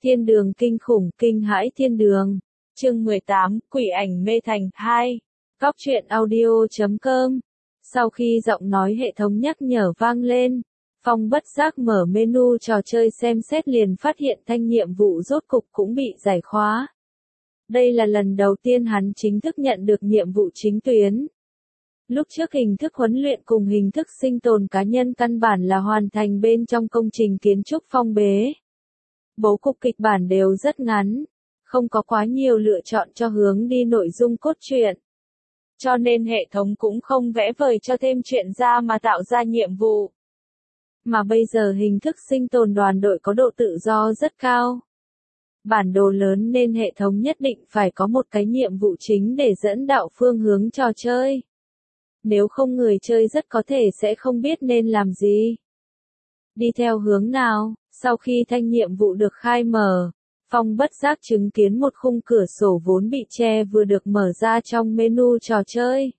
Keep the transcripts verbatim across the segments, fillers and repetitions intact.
Thiên đường kinh khủng, kinh hãi thiên đường. Chương mười tám, Quỷ ảnh mê thành hai. Góc truyện audio chấm com. Sau khi giọng nói hệ thống nhắc nhở vang lên, Phong bất giác mở menu trò chơi xem xét liền phát hiện thanh nhiệm vụ rốt cục cũng bị giải khóa. Đây là lần đầu tiên hắn chính thức nhận được nhiệm vụ chính tuyến. Lúc trước hình thức huấn luyện cùng hình thức sinh tồn cá nhân căn bản là hoàn thành bên trong công trình kiến trúc phong bế. Bố cục kịch bản đều rất ngắn, không có quá nhiều lựa chọn cho hướng đi nội dung cốt truyện. Cho nên hệ thống cũng không vẽ vời cho thêm chuyện ra mà tạo ra nhiệm vụ. Mà bây giờ hình thức sinh tồn đoàn đội có độ tự do rất cao. Bản đồ lớn nên hệ thống nhất định phải có một cái nhiệm vụ chính để dẫn đạo phương hướng trò chơi. Nếu không người chơi rất có thể sẽ không biết nên làm gì. Đi theo hướng nào? Sau khi thanh nhiệm vụ được khai mở, Phong bất giác chứng kiến một khung cửa sổ vốn bị che vừa được mở ra trong menu trò chơi.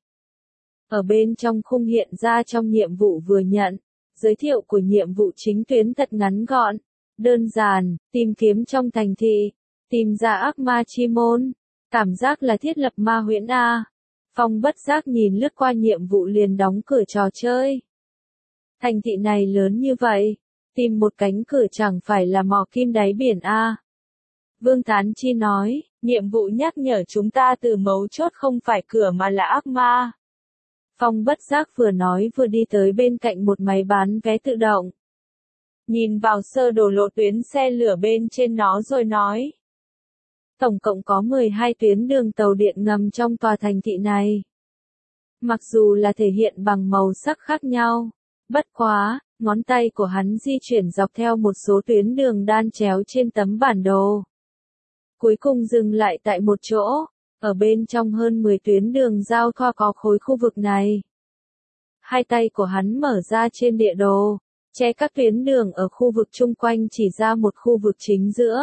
Ở bên trong khung hiện ra trong nhiệm vụ vừa nhận, giới thiệu của nhiệm vụ chính tuyến thật ngắn gọn, đơn giản, tìm kiếm trong thành thị, tìm ra ác ma chi môn, cảm giác là thiết lập ma huyễn A. Phong bất giác nhìn lướt qua nhiệm vụ liền đóng cửa trò chơi. Thành thị này lớn như vậy, tìm một cánh cửa chẳng phải là mò kim đáy biển A. Vương Tán Chi nói, nhiệm vụ nhắc nhở chúng ta từ mấu chốt không phải cửa mà là ác ma. Phong bất giác vừa nói vừa đi tới bên cạnh một máy bán vé tự động. Nhìn vào sơ đồ lộ tuyến xe lửa bên trên nó rồi nói. Tổng cộng có mười hai tuyến đường tàu điện ngầm trong tòa thành thị này. Mặc dù là thể hiện bằng màu sắc khác nhau, bất quá, ngón tay của hắn di chuyển dọc theo một số tuyến đường đan chéo trên tấm bản đồ. Cuối cùng dừng lại tại một chỗ, ở bên trong hơn mười tuyến đường giao thoa có khối khu vực này. Hai tay của hắn mở ra trên địa đồ, che các tuyến đường ở khu vực chung quanh chỉ ra một khu vực chính giữa.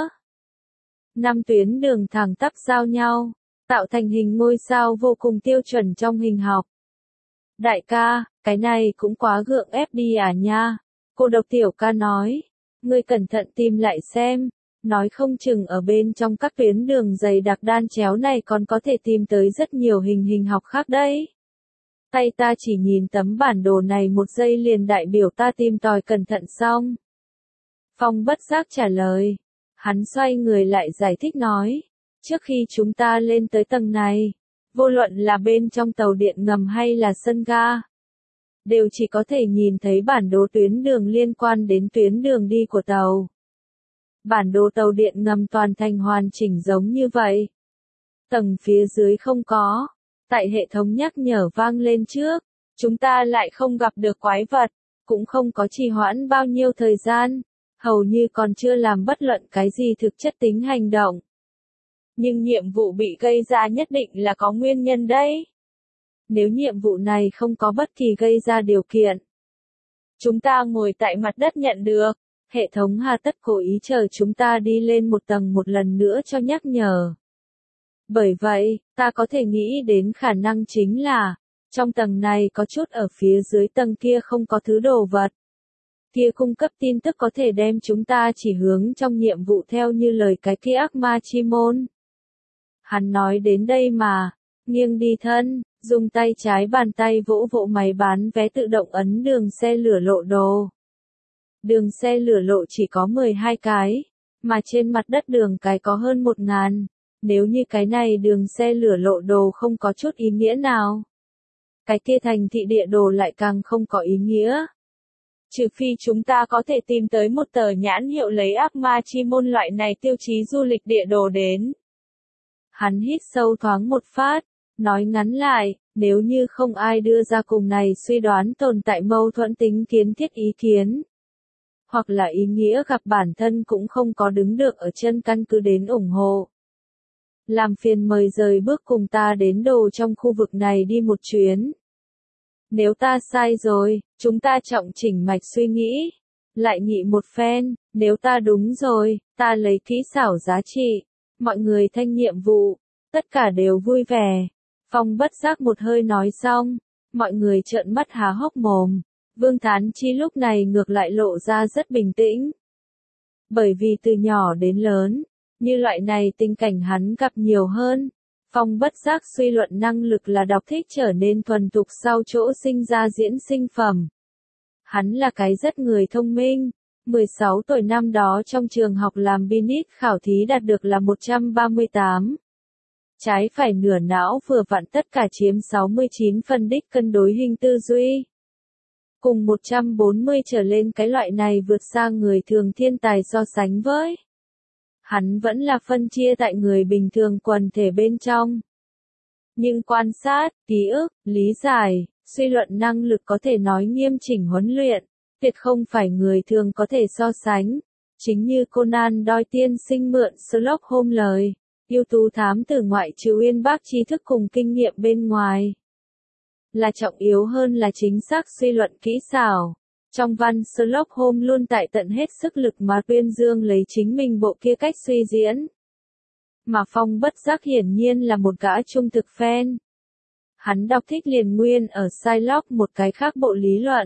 Năm tuyến đường thẳng tắp giao nhau, tạo thành hình ngôi sao vô cùng tiêu chuẩn trong hình học. Đại ca, cái này cũng quá gượng ép đi à nha, cô độc tiểu ca nói. Ngươi cẩn thận tìm lại xem, nói không chừng ở bên trong các tuyến đường dày đặc đan chéo này còn có thể tìm tới rất nhiều hình hình học khác đấy. Tay ta chỉ nhìn tấm bản đồ này một giây liền đại biểu ta tìm tòi cẩn thận xong. Phong bất giác trả lời. Hắn xoay người lại giải thích nói, trước khi chúng ta lên tới tầng này, vô luận là bên trong tàu điện ngầm hay là sân ga, đều chỉ có thể nhìn thấy bản đồ tuyến đường liên quan đến tuyến đường đi của tàu. Bản đồ tàu điện ngầm toàn thành hoàn chỉnh giống như vậy. Tầng phía dưới không có, tại hệ thống nhắc nhở vang lên trước, chúng ta lại không gặp được quái vật, cũng không có trì hoãn bao nhiêu thời gian. Hầu như còn chưa làm bất luận cái gì thực chất tính hành động. Nhưng nhiệm vụ bị gây ra nhất định là có nguyên nhân đấy. Nếu nhiệm vụ này không có bất kỳ gây ra điều kiện, chúng ta ngồi tại mặt đất nhận được, hệ thống hà tất cố ý chờ chúng ta đi lên một tầng một lần nữa cho nhắc nhở. Bởi vậy, ta có thể nghĩ đến khả năng chính là, trong tầng này có chút ở phía dưới tầng kia không có thứ đồ vật. Kia cung cấp tin tức có thể đem chúng ta chỉ hướng trong nhiệm vụ theo như lời cái kia ác ma chi môn. Hắn nói đến đây mà, nghiêng đi thân, dùng tay trái bàn tay vỗ vỗ máy bán vé tự động ấn đường xe lửa lộ đồ. Đường xe lửa lộ chỉ có mười hai cái, mà trên mặt đất đường cái có hơn một ngàn. Nếu như cái này đường xe lửa lộ đồ không có chút ý nghĩa nào, cái kia thành thị địa đồ lại càng không có ý nghĩa. Trừ phi chúng ta có thể tìm tới một tờ nhãn hiệu lấy ác ma chi môn loại này tiêu chí du lịch địa đồ đến. Hắn hít sâu thoáng một phát, nói ngắn lại, nếu như không ai đưa ra cùng này suy đoán tồn tại mâu thuẫn tính kiến thiết ý kiến, hoặc là ý nghĩa gặp bản thân cũng không có đứng được ở chân căn cứ đến ủng hộ. Làm phiền mời rời bước cùng ta đến đồ trong khu vực này đi một chuyến. Nếu ta sai rồi, chúng ta trọng chỉnh mạch suy nghĩ, lại nghị một phen, nếu ta đúng rồi, ta lấy kỹ xảo giá trị, mọi người thanh nhiệm vụ, tất cả đều vui vẻ. Phong bất giác một hơi nói xong, mọi người trợn mắt há hốc mồm, Vương Thán Chi lúc này ngược lại lộ ra rất bình tĩnh. Bởi vì từ nhỏ đến lớn, như loại này tình cảnh hắn gặp nhiều hơn. Phong bất giác suy luận năng lực là đọc thích trở nên thuần thục sau chỗ sinh ra diễn sinh phẩm. Hắn là cái rất người thông minh. mười sáu tuổi năm đó trong trường học làm binit khảo thí đạt được là một trăm ba mươi tám. Trái phải nửa não vừa vặn tất cả chiếm sáu mươi chín phân đích cân đối hình tư duy. Cùng một trăm bốn mươi trở lên cái loại này vượt xa người thường thiên tài so sánh với. Hắn vẫn là phân chia tại người bình thường quần thể bên trong. Nhưng quan sát, ký ức, lý giải, suy luận năng lực có thể nói nghiêm chỉnh huấn luyện, tuyệt không phải người thường có thể so sánh. Chính như Conan Doyle tiên sinh mượn Sherlock Holmes lời, ưu tú thám tử ngoại trừ uyên bác tri thức cùng kinh nghiệm bên ngoài. Là trọng yếu hơn là chính xác suy luận kỹ xảo. Trong văn Sherlock Holmes luôn tại tận hết sức lực mà tuyên dương lấy chính mình bộ kia cách suy diễn. Mà Phong bất giác hiển nhiên là một gã trung thực fan. Hắn đọc thích liền nguyên ở Shylock một cái khác bộ lý luận.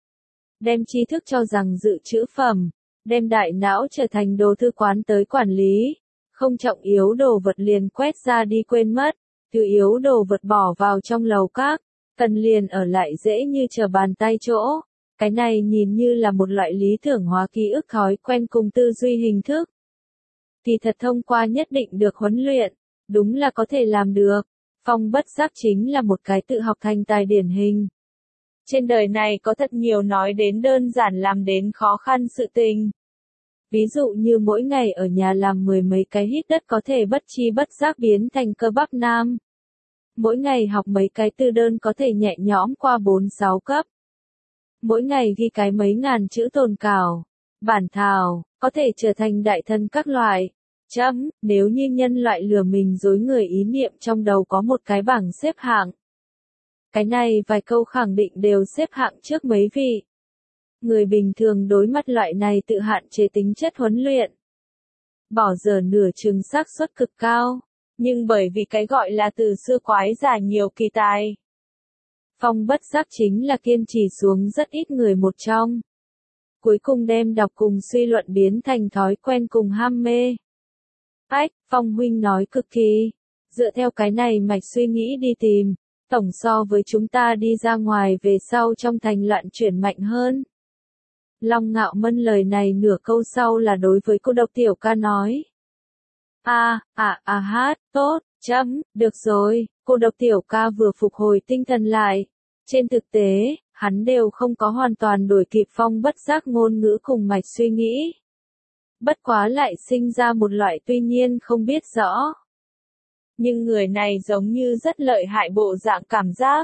Đem tri thức cho rằng dự trữ phẩm, đem đại não trở thành đồ thư quán tới quản lý, không trọng yếu đồ vật liền quét ra đi quên mất, thứ yếu đồ vật bỏ vào trong lầu các, cần liền ở lại dễ như trở bàn tay chỗ. Cái này nhìn như là một loại lý tưởng hóa ký ức thói quen cùng tư duy hình thức. Thì thật thông qua nhất định được huấn luyện, đúng là có thể làm được. Phong bất giác chính là một cái tự học thành tài điển hình. Trên đời này có thật nhiều nói đến đơn giản làm đến khó khăn sự tình. Ví dụ như mỗi ngày ở nhà làm mười mấy cái hít đất có thể bất chi bất giác biến thành cơ bắp nam. Mỗi ngày học mấy cái từ đơn có thể nhẹ nhõm qua bốn sáu cấp. Mỗi ngày ghi cái mấy ngàn chữ tồn cảo, bản thảo, có thể trở thành đại thần các loại. Chấm, nếu như nhân loại lừa mình dối người ý niệm trong đầu có một cái bảng xếp hạng. Cái này vài câu khẳng định đều xếp hạng trước mấy vị. Người bình thường đối mặt loại này tự hạn chế tính chất huấn luyện. Bỏ giờ nửa chừng xác suất cực cao, nhưng bởi vì cái gọi là từ xưa quái giả nhiều kỳ tài. Phong bất giác chính là kiên trì xuống rất ít người một trong. Cuối cùng đem đọc cùng suy luận biến thành thói quen cùng ham mê. Ách, Phong huynh nói cực kỳ. Dựa theo cái này mạch suy nghĩ đi tìm, tổng so với chúng ta đi ra ngoài về sau trong thành loạn chuyển mạnh hơn. Long Ngạo Mân lời này nửa câu sau là đối với cô độc tiểu ca nói. A, à, à hát, tốt, chấm, được rồi, cô độc tiểu ca vừa phục hồi tinh thần lại. Trên thực tế, hắn đều không có hoàn toàn đuổi kịp Phong bất giác ngôn ngữ cùng mạch suy nghĩ. Bất quá lại sinh ra một loại tuy nhiên không biết rõ. Nhưng người này giống như rất lợi hại bộ dạng cảm giác.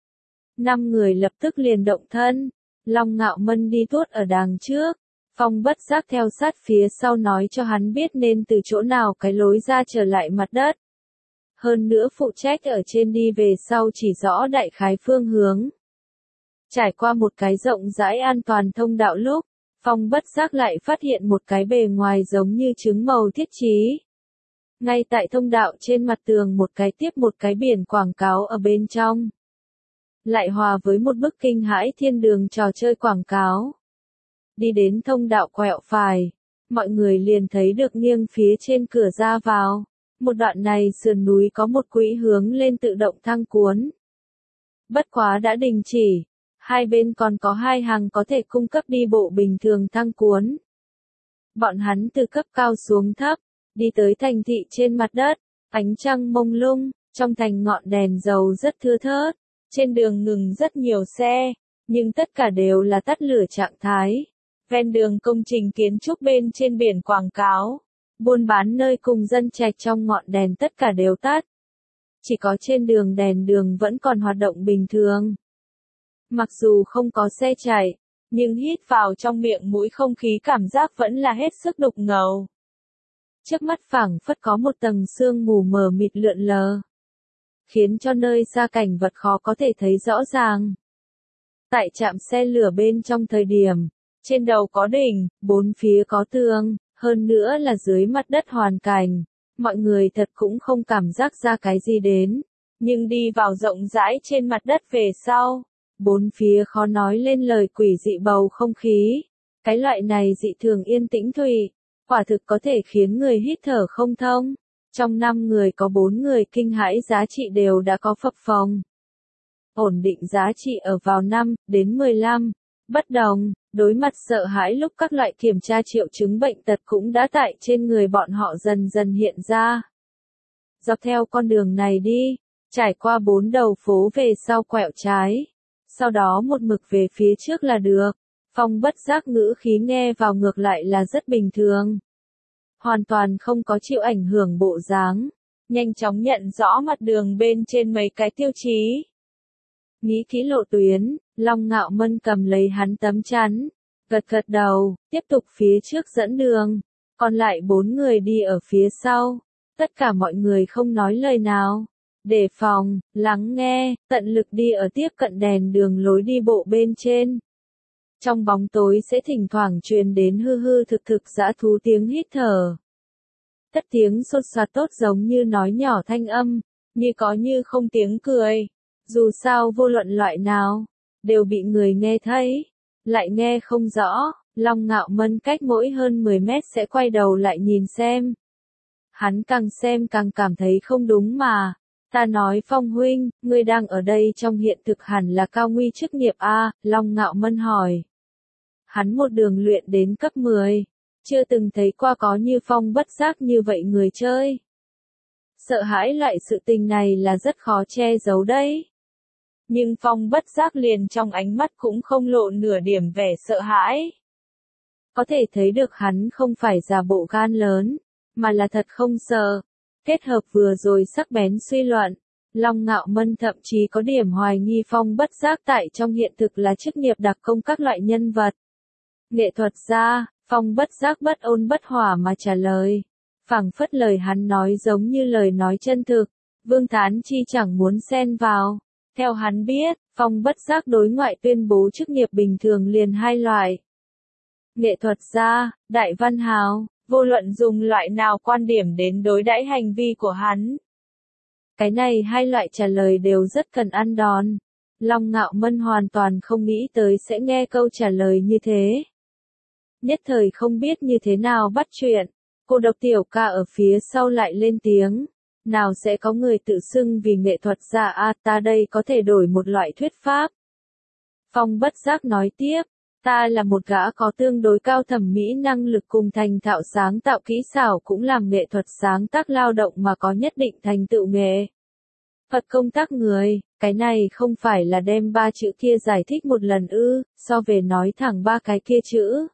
Năm người lập tức liền động thân. Long Ngạo Mân đi tuốt ở đằng trước. Phong bất giác theo sát phía sau nói cho hắn biết nên từ chỗ nào cái lối ra trở lại mặt đất. Hơn nữa phụ trách ở trên đi về sau chỉ rõ đại khái phương hướng. Trải qua một cái rộng rãi an toàn thông đạo lúc, Phong bất giác lại phát hiện một cái bề ngoài giống như trứng màu thiết chí. Ngay tại thông đạo trên mặt tường một cái tiếp một cái biển quảng cáo ở bên trong. Lại hòa với một bức kinh hãi thiên đường trò chơi quảng cáo. Đi đến thông đạo quẹo phải, mọi người liền thấy được nghiêng phía trên cửa ra vào. Một đoạn này sườn núi có một quỹ hướng lên tự động thang cuốn. Bất quá đã đình chỉ, hai bên còn có hai hàng có thể cung cấp đi bộ bình thường thang cuốn. Bọn hắn từ cấp cao xuống thấp, đi tới thành thị trên mặt đất, ánh trăng mông lung, trong thành ngọn đèn dầu rất thưa thớt, trên đường ngừng rất nhiều xe, nhưng tất cả đều là tắt lửa trạng thái. Ven đường công trình kiến trúc bên trên biển quảng cáo. Buôn bán nơi cùng dân trạch trong ngọn đèn tất cả đều tắt. Chỉ có trên đường đèn đường vẫn còn hoạt động bình thường. Mặc dù không có xe chạy, nhưng hít vào trong miệng mũi không khí cảm giác vẫn là hết sức đục ngầu. Trước mắt phảng phất có một tầng sương mù mờ mịt lượn lờ, khiến cho nơi xa cảnh vật khó có thể thấy rõ ràng. Tại trạm xe lửa bên trong thời điểm, trên đầu có đỉnh, bốn phía có tường. Hơn nữa là dưới mặt đất hoàn cảnh, mọi người thật cũng không cảm giác ra cái gì đến, nhưng đi vào rộng rãi trên mặt đất về sau, bốn phía khó nói lên lời quỷ dị bầu không khí, cái loại này dị thường yên tĩnh thủy, Quả thực có thể khiến người hít thở không thông. Trong năm người có bốn người kinh hãi giá trị đều đã có phập phồng. Ổn định giá trị ở vào năm đến mười lăm. Bất đồng, đối mặt sợ hãi lúc các loại kiểm tra triệu chứng bệnh tật cũng đã tại trên người bọn họ dần dần hiện ra. Dọc theo con đường này đi, trải qua bốn đầu phố về sau quẹo trái. Sau đó một mực về phía trước là được. Phong bất giác ngữ khí nghe vào ngược lại là rất bình thường. Hoàn toàn không có chịu ảnh hưởng bộ dáng. Nhanh chóng nhận rõ mặt đường bên trên mấy cái tiêu chí. Nghĩ kỹ lộ tuyến, Long Ngạo Mân cầm lấy hắn tấm chắn. Gật gật đầu, tiếp tục phía trước dẫn đường. Còn lại bốn người đi ở phía sau. Tất cả mọi người không nói lời nào. Đề phòng, lắng nghe, tận lực đi ở tiếp cận đèn đường lối đi bộ bên trên. Trong bóng tối sẽ thỉnh thoảng truyền đến hư hư thực thực dã thú tiếng hít thở. Tất tiếng sột soạt tốt giống như nói nhỏ thanh âm, như có như không tiếng cười. Dù sao vô luận loại nào, đều bị người nghe thấy, lại nghe không rõ. Long Ngạo Mân cách mỗi hơn mười mét sẽ quay đầu lại nhìn xem. Hắn càng xem càng cảm thấy không đúng mà. Ta nói Phong huynh, ngươi đang ở đây trong hiện thực hẳn là cao nguy chức nghiệp a, Long Ngạo Mân hỏi. Hắn một đường luyện đến cấp mười, chưa từng thấy qua có như Phong bất giác như vậy người chơi. Sợ hãi loại sự tình này là rất khó che giấu đấy. Nhưng Phong bất giác liền trong ánh mắt cũng không lộ nửa điểm vẻ sợ hãi. Có thể thấy được hắn không phải giả bộ gan lớn, mà là thật không sợ. Kết hợp vừa rồi sắc bén suy luận, Long Ngạo Mân thậm chí có điểm hoài nghi Phong bất giác tại trong hiện thực là chức nghiệp đặc công các loại nhân vật. Nghệ thuật gia, Phong bất giác bất ôn bất hỏa mà trả lời. Phảng phất lời hắn nói giống như lời nói chân thực, Vương Thán Chi chẳng muốn xen vào. Theo hắn biết, Phong bất giác đối ngoại tuyên bố chức nghiệp bình thường liền hai loại. Nghệ thuật gia, đại văn hào, vô luận dùng loại nào quan điểm đến đối đãi hành vi của hắn. Cái này hai loại trả lời đều rất cần ăn đòn. Long Ngạo Mân hoàn toàn không nghĩ tới sẽ nghe câu trả lời như thế. Nhất thời không biết như thế nào bắt chuyện, cô độc tiểu ca ở phía sau lại lên tiếng. Nào sẽ có người tự xưng vì nghệ thuật gia a, ta đây có thể đổi một loại thuyết pháp. Phong bất giác nói tiếp, ta là một gã có tương đối cao thẩm mỹ năng lực cùng thành thạo sáng tạo kỹ xảo cũng làm nghệ thuật sáng tác lao động mà có nhất định thành tựu nghề. Phật công tác người, cái này không phải là đem ba chữ kia giải thích một lần ư, so về nói thẳng ba cái kia chữ.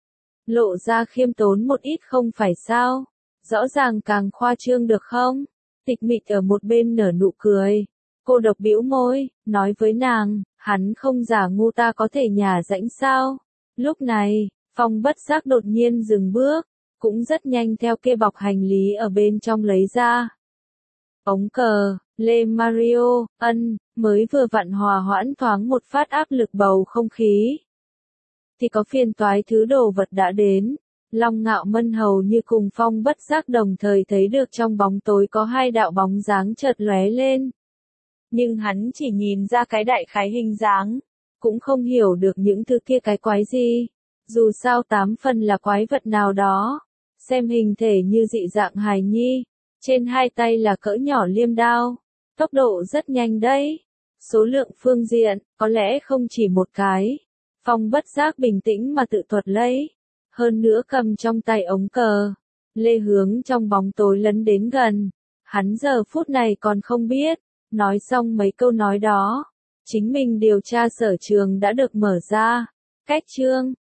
Lộ ra khiêm tốn một ít không phải sao, rõ ràng càng khoa trương được không? Tịch Mịch ở một bên nở nụ cười. Cô độc bĩu môi, nói với nàng, hắn không giả ngu ta có thể nhả rãnh sao? Lúc này, Phong bất giác đột nhiên dừng bước, cũng rất nhanh theo kia bọc hành lý ở bên trong lấy ra. Ống cờ, Lê Mario, ân, mới vừa vặn hòa hoãn thoáng một phát áp lực bầu không khí. Thì có phiền toái thứ đồ vật đã đến. Long Ngạo Mân hầu như cùng Phong bất giác đồng thời thấy được trong bóng tối có hai đạo bóng dáng chợt lóe lên. Nhưng hắn chỉ nhìn ra cái đại khái hình dáng, cũng không hiểu được những thứ kia cái quái gì. Dù sao tám phần là quái vật nào đó, xem hình thể như dị dạng hài nhi, trên hai tay là cỡ nhỏ liêm đao, tốc độ rất nhanh đấy. Số lượng phương diện, có lẽ không chỉ một cái. Phong bất giác bình tĩnh mà tự thuật lấy. Hơn nữa cầm trong tay ống cờ, Lê hướng trong bóng tối lấn đến gần. Hắn giờ phút này còn không biết, nói xong mấy câu nói đó, chính mình điều tra sở trường đã được mở ra. Cách chương